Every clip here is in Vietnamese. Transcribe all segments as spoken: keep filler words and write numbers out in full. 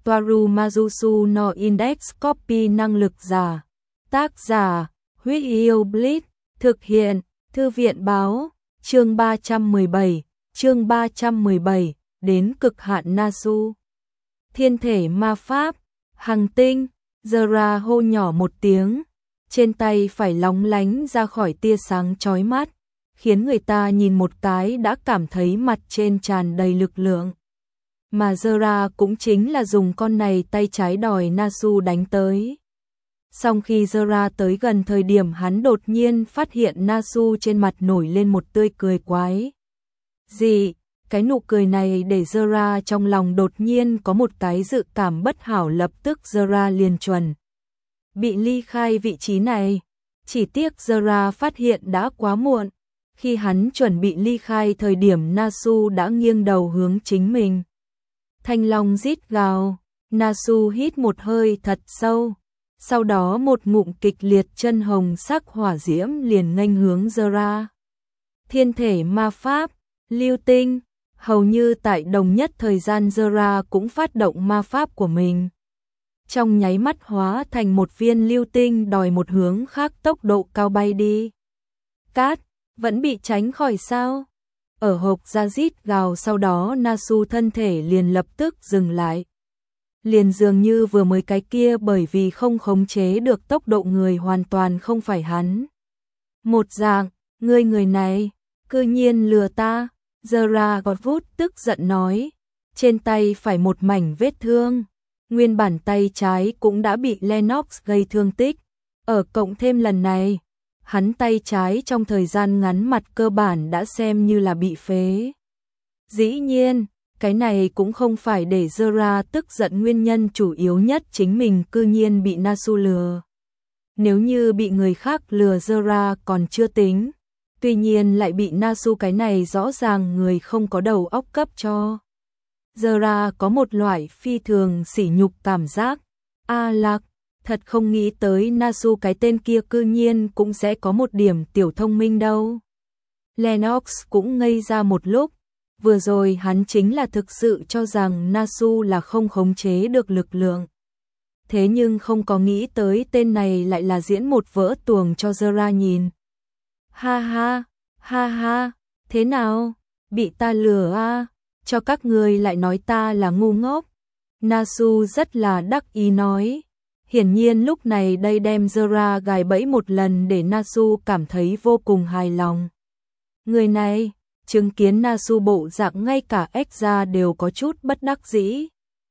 Toaru Majusu no Index Copy năng lực giả. Tác giả, Huyết Yêu Blitz, thực hiện, Thư viện báo, chương ba trăm mười bảy, chương ba trăm mười bảy, đến cực hạn Nasu. Thiên thể ma pháp, hành tinh, Zara hô nhỏ một tiếng, trên tay phải lóng lánh ra khỏi tia sáng chói mắt, khiến người ta nhìn một cái đã cảm thấy mặt trên tràn đầy lực lượng. Mà Zara cũng chính là dùng con này tay trái đòi Nasu đánh tới. Song khi Zara tới gần thời điểm hắn đột nhiên phát hiện Nasu trên mặt nổi lên một tươi cười quái. Gì? Cái nụ cười này để Zara trong lòng đột nhiên có một cái dự cảm bất hảo, lập tức Zara liền chuẩn bị ly khai vị trí này. Chỉ tiếc Zara phát hiện đã quá muộn. Khi hắn chuẩn bị ly khai thời điểm Nasu đã nghiêng đầu hướng chính mình. Thanh long rít gào, Nasu hít một hơi thật sâu. Sau đó một ngụm kịch liệt chân hồng sắc hỏa diễm liền nghênh hướng Zara. Thiên thể ma pháp, lưu tinh, hầu như tại đồng nhất thời gian Zara cũng phát động ma pháp của mình. Trong nháy mắt hóa thành một viên lưu tinh đòi một hướng khác tốc độ cao bay đi. Cát, vẫn bị tránh khỏi sao? Ở hộp ra rít gào, sau đó Nasu thân thể liền lập tức dừng lại. Liền dường như vừa mới cái kia bởi vì không khống chế được tốc độ người hoàn toàn không phải hắn. Một dạng, ngươi người này, cư nhiên lừa ta, Zara gọt vút tức giận nói. Trên tay phải một mảnh vết thương, nguyên bản tay trái cũng đã bị Lennox gây thương tích. Ở cộng thêm lần này, hắn tay trái trong thời gian ngắn mặt cơ bản đã xem như là bị phế. Dĩ nhiên, cái này cũng không phải để Zara tức giận, nguyên nhân chủ yếu nhất chính mình cư nhiên bị Nasu lừa. Nếu như bị người khác lừa Zara còn chưa tính, tuy nhiên lại bị Nasu, cái này rõ ràng người không có đầu óc cấp cho. Zara có một loại phi thường sỉ nhục cảm giác. A Lạc, thật không nghĩ tới Nasu cái tên kia cư nhiên cũng sẽ có một điểm tiểu thông minh đâu. Lennox cũng ngây ra một lúc. Vừa rồi hắn chính là thực sự cho rằng Nasu là không khống chế được lực lượng. Thế nhưng không có nghĩ tới tên này lại là diễn một vở tuồng cho Zara nhìn. Ha ha, ha ha, thế nào? Bị ta lừa à? Cho các người lại nói ta là ngu ngốc. Nasu rất là đắc ý nói. Hiển nhiên lúc này đây đem Zara gài bẫy một lần để Nasu cảm thấy vô cùng hài lòng. Người này, chứng kiến Nasu bộ dạng ngay cả Exra đều có chút bất đắc dĩ.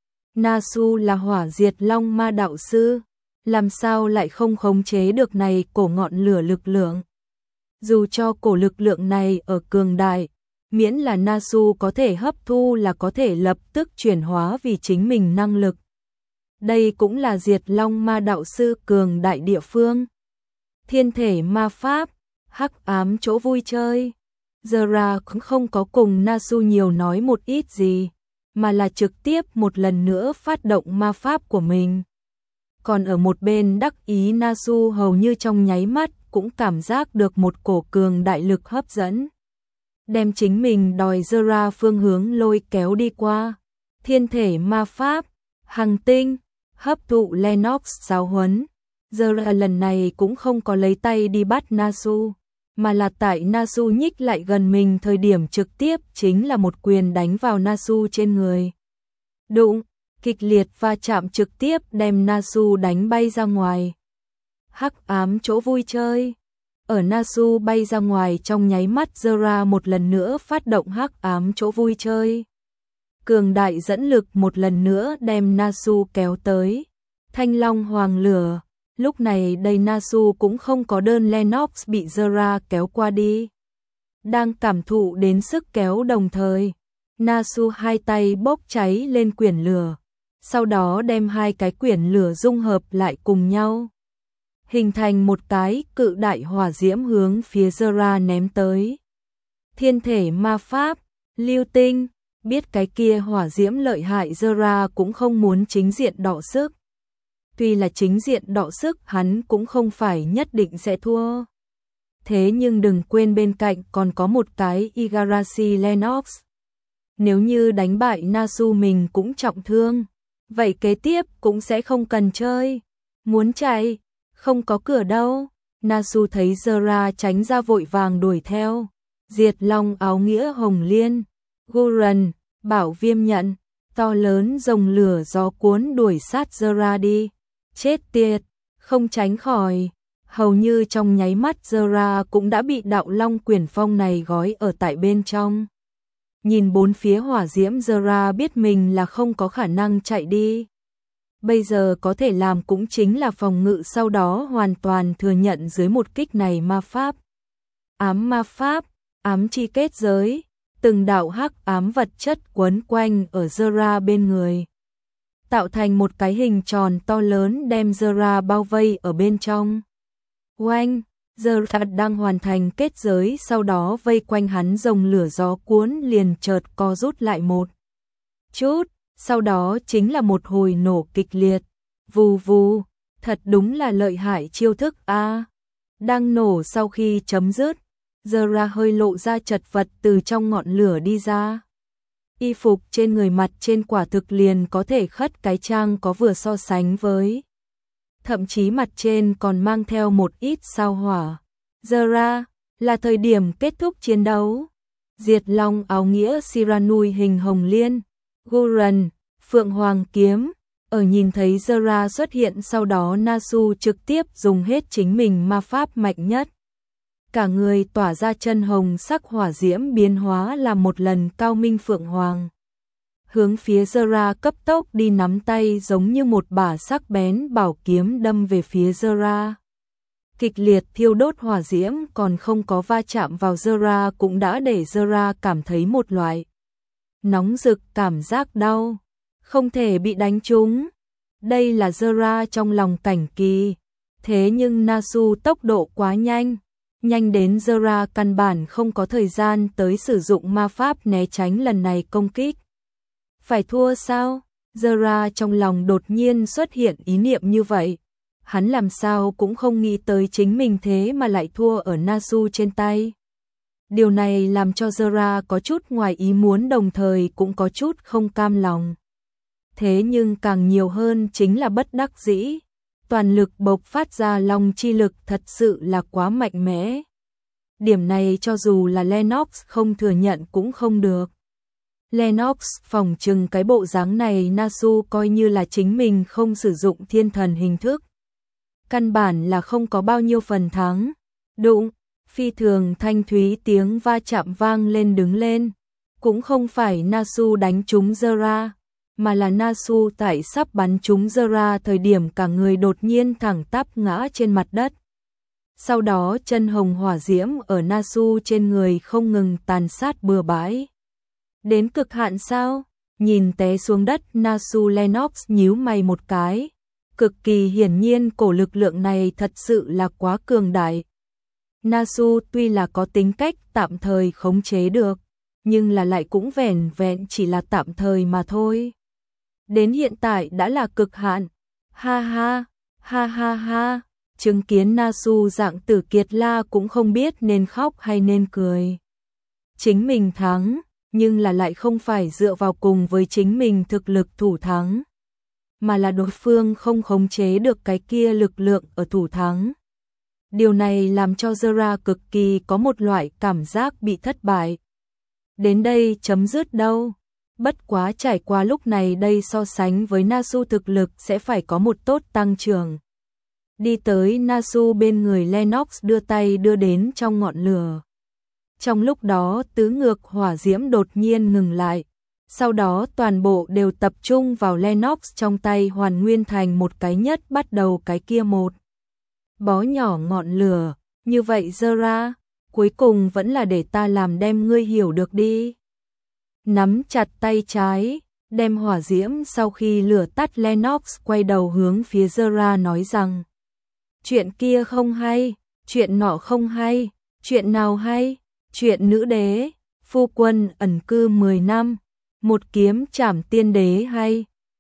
Nasu là hỏa diệt long ma đạo sư, làm sao lại không khống chế được này cổ ngọn lửa lực lượng. Dù cho cổ lực lượng này ở cường đại, miễn là Nasu có thể hấp thu là có thể lập tức chuyển hóa vì chính mình năng lực. Đây cũng là diệt long ma đạo sư cường đại địa phương. Thiên thể ma pháp, hắc ám chỗ vui chơi. Zara cũng không có cùng Nasu nhiều nói một ít gì, mà là trực tiếp một lần nữa phát động ma pháp của mình. Còn ở một bên đắc ý Nasu hầu như trong nháy mắt cũng cảm giác được một cổ cường đại lực hấp dẫn. Đem chính mình đòi Zara phương hướng lôi kéo đi qua. Thiên thể ma pháp, hành tinh, hấp thụ Lennox giáo huấn. Zara lần này cũng không có lấy tay đi bắt Nasu, mà là tại Nasu nhích lại gần mình thời điểm trực tiếp chính là một quyền đánh vào Nasu trên người. Đụng, kịch liệt va chạm trực tiếp đem Nasu đánh bay ra ngoài. Hắc ám chỗ vui chơi. Ở Nasu bay ra ngoài trong nháy mắt, Zara một lần nữa phát động hắc ám chỗ vui chơi. Cường đại dẫn lực một lần nữa đem Nasu kéo tới. Thanh long hoàng lửa. Lúc này đây Nasu cũng không có đơn Lennox bị Zara kéo qua đi. Đang cảm thụ đến sức kéo đồng thời, Nasu hai tay bốc cháy lên quyển lửa, sau đó đem hai cái quyển lửa dung hợp lại cùng nhau, hình thành một cái cự đại hỏa diễm hướng phía Zara ném tới. Thiên thể ma pháp, lưu tinh, biết cái kia hỏa diễm lợi hại, Zara cũng không muốn chính diện đọ sức. Tuy là chính diện đọ sức hắn cũng không phải nhất định sẽ thua. Thế nhưng đừng quên bên cạnh còn có một cái Igarashi Lennox. Nếu như đánh bại Nasu mình cũng trọng thương. Vậy kế tiếp cũng sẽ không cần chơi. Muốn chạy, không có cửa đâu. Nasu thấy Zera tránh ra vội vàng đuổi theo. Diệt Long áo nghĩa hồng liên, Gurren, bảo viêm nhận, to lớn rồng lửa gió cuốn đuổi sát Zera đi. Chết tiệt, không tránh khỏi. Hầu như trong nháy mắt Zera cũng đã bị đạo long quyển phong này gói ở tại bên trong. Nhìn bốn phía hỏa diễm Zera biết mình là không có khả năng chạy đi. Bây giờ có thể làm cũng chính là phòng ngự, sau đó hoàn toàn thừa nhận dưới một kích này ma pháp. Ám ma pháp, ám chi kết giới, từng đạo hắc ám vật chất quấn quanh ở Zera bên người, tạo thành một cái hình tròn to lớn đem Zera bao vây ở bên trong. Oanh, Zera đang hoàn thành kết giới, sau đó vây quanh hắn rồng lửa gió cuốn liền chợt co rút lại một chút, sau đó chính là một hồi nổ kịch liệt. Vù vù, thật đúng là lợi hại chiêu thức a. À, đang nổ sau khi chấm dứt, Zera hơi lộ ra chật vật từ trong ngọn lửa đi ra. Y phục trên người mặt trên quả thực liền có thể khất cái trang có vừa so sánh với. Thậm chí mặt trên còn mang theo một ít sao hỏa. Zera, là thời điểm kết thúc chiến đấu. Diệt Long áo nghĩa Siranui hình hồng liên, Gurren, Phượng Hoàng kiếm. Ở nhìn thấy Zera xuất hiện sau đó Nasu trực tiếp dùng hết chính mình ma pháp mạnh nhất. Cả người tỏa ra chân hồng sắc hỏa diễm biến hóa làm một lần cao minh Phượng Hoàng. Hướng phía Zera cấp tốc đi, nắm tay giống như một bả sắc bén bảo kiếm đâm về phía Zera. Kịch liệt thiêu đốt hỏa diễm còn không có va chạm vào Zera cũng đã để Zera cảm thấy một loại nóng rực cảm giác đau. Không thể bị đánh trúng. Đây là Zera trong lòng cảnh kỳ. Thế nhưng Nasu tốc độ quá nhanh. Nhanh đến Zera căn bản không có thời gian tới sử dụng ma pháp né tránh lần này công kích. Phải thua sao? Zera trong lòng đột nhiên xuất hiện ý niệm như vậy. Hắn làm sao cũng không nghĩ tới chính mình thế mà lại thua ở Nasu trên tay. Điều này làm cho Zera có chút ngoài ý muốn, đồng thời cũng có chút không cam lòng. Thế nhưng càng nhiều hơn chính là bất đắc dĩ. Toàn lực bộc phát ra long chi lực thật sự là quá mạnh mẽ. Điểm này cho dù là Lennox không thừa nhận cũng không được. Lennox phỏng chừng cái bộ dáng này Nasu coi như là chính mình không sử dụng thiên thần hình thức. Căn bản là không có bao nhiêu phần thắng. Đụng, phi thường thanh thúy tiếng va chạm vang lên, đứng lên. Cũng không phải Nasu đánh trúng Zera, mà là Nasu tại sắp bắn trúng Zera thời điểm cả người đột nhiên thẳng tắp ngã trên mặt đất. Sau đó chân hồng hỏa diễm ở Nasu trên người không ngừng tàn sát bừa bãi. Đến cực hạn sao? Nhìn té xuống đất Nasu, Lennox nhíu mày một cái. Cực kỳ hiển nhiên cổ lực lượng này thật sự là quá cường đại. Nasu tuy là có tính cách tạm thời khống chế được, nhưng là lại cũng vẻn vẹn chỉ là tạm thời mà thôi. Đến hiện tại đã là cực hạn. Ha ha, ha ha ha, chứng kiến Nasu dạng tử kiệt la cũng không biết nên khóc hay nên cười. Chính mình thắng, nhưng là lại không phải dựa vào cùng với chính mình thực lực thủ thắng, mà là đối phương không khống chế được cái kia lực lượng ở thủ thắng. Điều này làm cho Zera cực kỳ có một loại cảm giác bị thất bại. Đến đây chấm dứt đâu. Bất quá trải qua lúc này đây so sánh với Nasu thực lực sẽ phải có một tốt tăng trưởng. Đi tới Nasu bên người Lennox đưa tay đưa đến trong ngọn lửa. Trong lúc đó tứ ngược hỏa diễm đột nhiên ngừng lại. Sau đó toàn bộ đều tập trung vào Lennox trong tay, hoàn nguyên thành một cái nhất, bắt đầu cái kia một bó nhỏ ngọn lửa. Như vậy Zera, cuối cùng vẫn là để ta làm đem ngươi hiểu được đi. Nắm chặt tay trái, đem hỏa diễm sau khi lửa tắt, Lennox quay đầu hướng phía Zera nói rằng: chuyện kia không hay, chuyện nọ không hay, chuyện nào hay, chuyện nữ đế, phu quân ẩn cư mười năm, một kiếm trảm tiên đế hay,